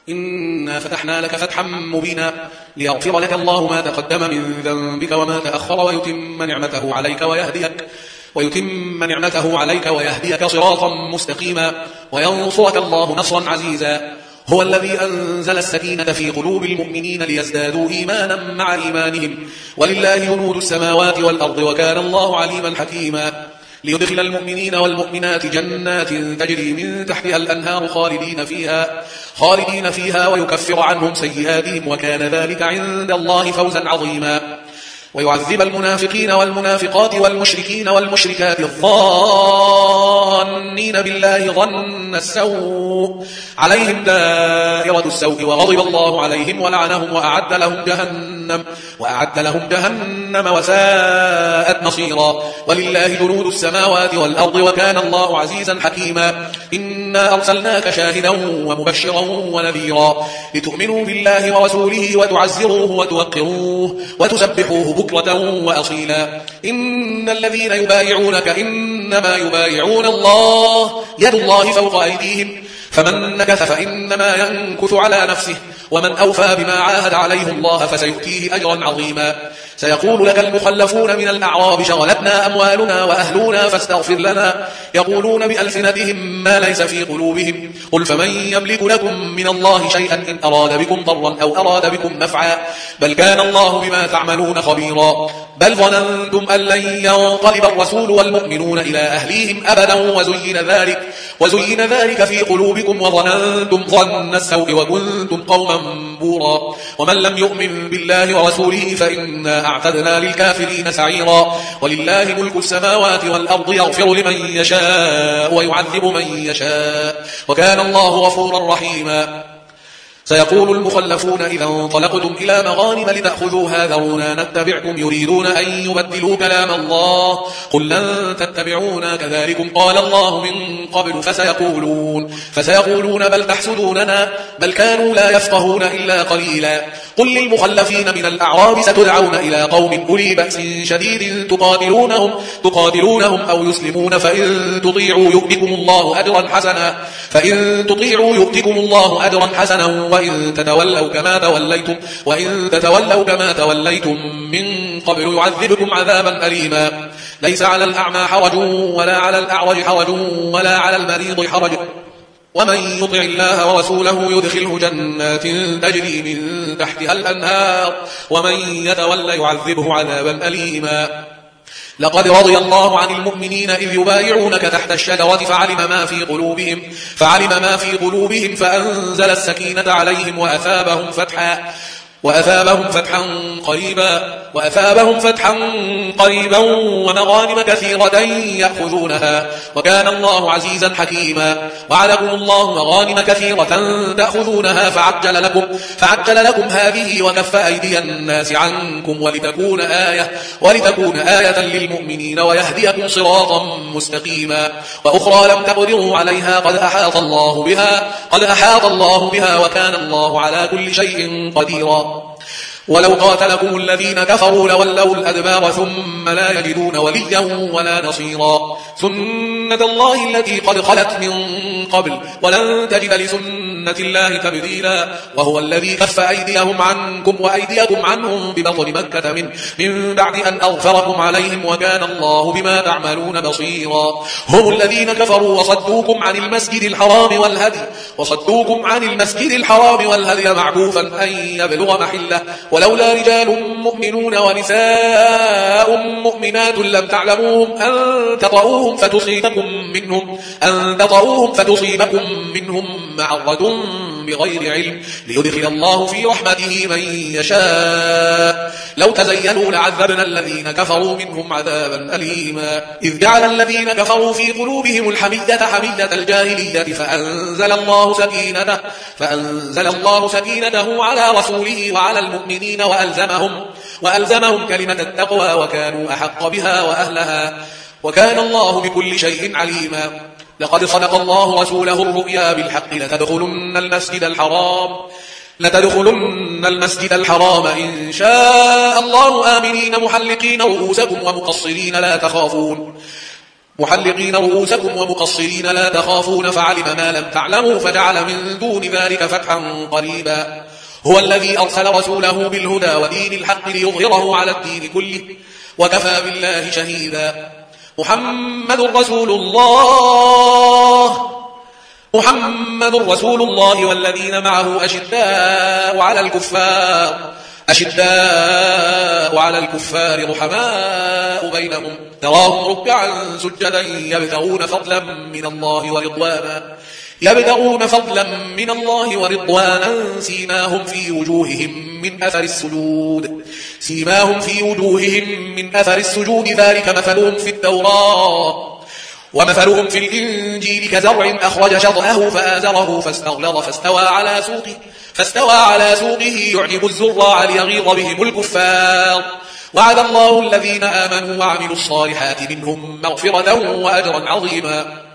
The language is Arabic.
إنا فتحنا لك فتحا مبينا ليغفر لك الله ما تقدم من ذنبك وما تأخر ويتم نعمته عليك ويهديك صراطا مستقيما وينصرك الله نصرا عزيزا. هو الذي أنزل السكينة في قلوب المؤمنين ليزدادوا إيمانا مع إيمانهم ولله جنود السماوات والأرض وكان الله عليما حكيما. ليدخل المؤمنين والمؤمنات جنات تجري من تحتها الأنهار خالدين فيها ويكفر عنهم سيئاتهم وكان ذلك عند الله فوزا عظيما. ويعذب المنافقين والمنافقات والمشركين والمشركات الظانين بالله ظن السوء عليهم دائرة السوء وغضب الله عليهم ولعنهم وأعد لهم جهنم وساءت مصيرا. ولله جنود السماوات والأرض وكان الله عزيزا حكيما. إنا أرسلناك شاهدا ومبشرا ونذيرا لتؤمنوا بالله ورسوله وتعزروه وتوقروه وتسبحوه بكرة وأصيلا. إن الذين يبايعونك إنما يبايعون الله يد الله فوق أيديهم فمن نكث فإنما ينكث على نفسه ومن أوفى بما عاهد عليه الله فسيؤتيه أجرا عظيما. سيقول لك المخلفون من الأعراب شغلتنا أموالنا وأهلنا فاستغفر لنا يقولون بألسنتهم ما ليس في قلوبهم قل فمن يملك لكم من الله شيئا إن أراد بكم ضرا أو أراد بكم نفعا بل كان الله بما تعملون خبيرا. بل ظننتم أن لن ينقلب الرسول والمؤمنون إلى أهليهم أبدا وزين ذلك في قلوبكم وظننتم ظن السوء وكنتم قوما بورا. ومن لم يؤمن بالله ورسوله فإنا أعتدنا للكافرين سعيرا. ولله ملك السماوات والأرض يغفر لمن يشاء ويعذب من يشاء وكان الله غفورا رحيما. سيقول المخلفون إذا انطلقتم إلى مغانم لتأخذوها ذرونا نتبعكم يريدون أن يبدلوا كلام الله قل لن تتبعونا كذلكم قال الله من قبل فسيقولون بل تحسدوننا بل كانوا لا يفقهون إلا قليلا. قل للمخلفين من الأعراب ستدعون إلى قوم أولي بأس شديد تقاتلونهم أو يسلمون فإن تطيعوا يؤتكم الله أجرا حسنا وإن تتولوا كما توليتم من قبل يعذبكم عذابا أليما. ليس على الأعمى حرج ولا على الأعرج حرج ولا على المريض حرج ومن يطع الله ورسوله يدخله جنات تجري من تحتها الأنهار ومن يتولى يعذبه عذابا أليما. لقد رضي الله عن المؤمنين إذ يبايعونك تحت الشجرة فعلم ما في قلوبهم فأنزل السكينة عليهم وأثابهم فتحا قريبا ومغانم كثيرة يأخذونها وكان الله عزيزا حكيما. وعدكم الله مغانم كثيرة تأخذونها فعجل لكم هذه وكف أيدي الناس عنكم ولتكون آية للمؤمنين ويهديكم صراطا مستقيما. وأخرى لم تقدروا عليها قد أحاط الله بها وكان الله على كل شيء قديرا. ولو قاتلكم الذين كفروا لولوا الأدبار ثم لا يجدون وليا ولا نصيرا. سنة الله التي قد خلت من قبل ولن تجد لسنة الله تبديلا. وهو الذي كف أيديهم عنكم وأيديكم عنهم ببطن مكة من بعد أن أغفركم عليهم وكان الله بما تعملون بصيرا. هم الذين كفروا وصدوكم عن المسجد الحرام والهدي معكوفا أن يبلغ محله ولولا رجال مؤمنون ونساء مؤمنات لم تعلموهم أن تطؤوهم فتصيبكم منهم معرة بغير علم ليدخل الله في رحمته من يشاء. لو تزينوا لعذبنا الذين كفروا منهم عذابا أليما. إذ جعل الذين كفروا في قلوبهم الحمية حمية الجاهلية فأنزل الله سكينته على رسوله وعلى المؤمنين وألزمهم كلمة التقوى وكانوا أحق بها وأهلها وكان الله بكل شيء عليما. لقد صدق الله رسوله الرؤيا بالحق لتدخلن المسجد الحرام إن شاء الله آمنين محلقين رؤوسكم ومقصرين لا تخافون محلقين رؤوسكم ومقصرين لا تخافون فعلم ما لم تعلموا فجعل من دون ذلك فتحا قريبا هو الذي أرسل رسوله بالهدى ودين الحق ليظهره على الدين كله وكفى بالله شهيدا محمد رسول الله والذين معه أشداء على الكفار رحماء بينهم تراهم ركعا سجدا يبتغون فضلا من الله ورضوانا سيماهم في وجوههم من أثر السجود ذلك مثلهم في التوراة ومثلهم في الإنجيل كزرع أخرج شطأه فآزره فاستوى على سوقه يعجب الزراع ليغيظ بهم الكفار وعد الله الذين آمنوا وعملوا الصالحات منهم مغفرة وأجرا عظيما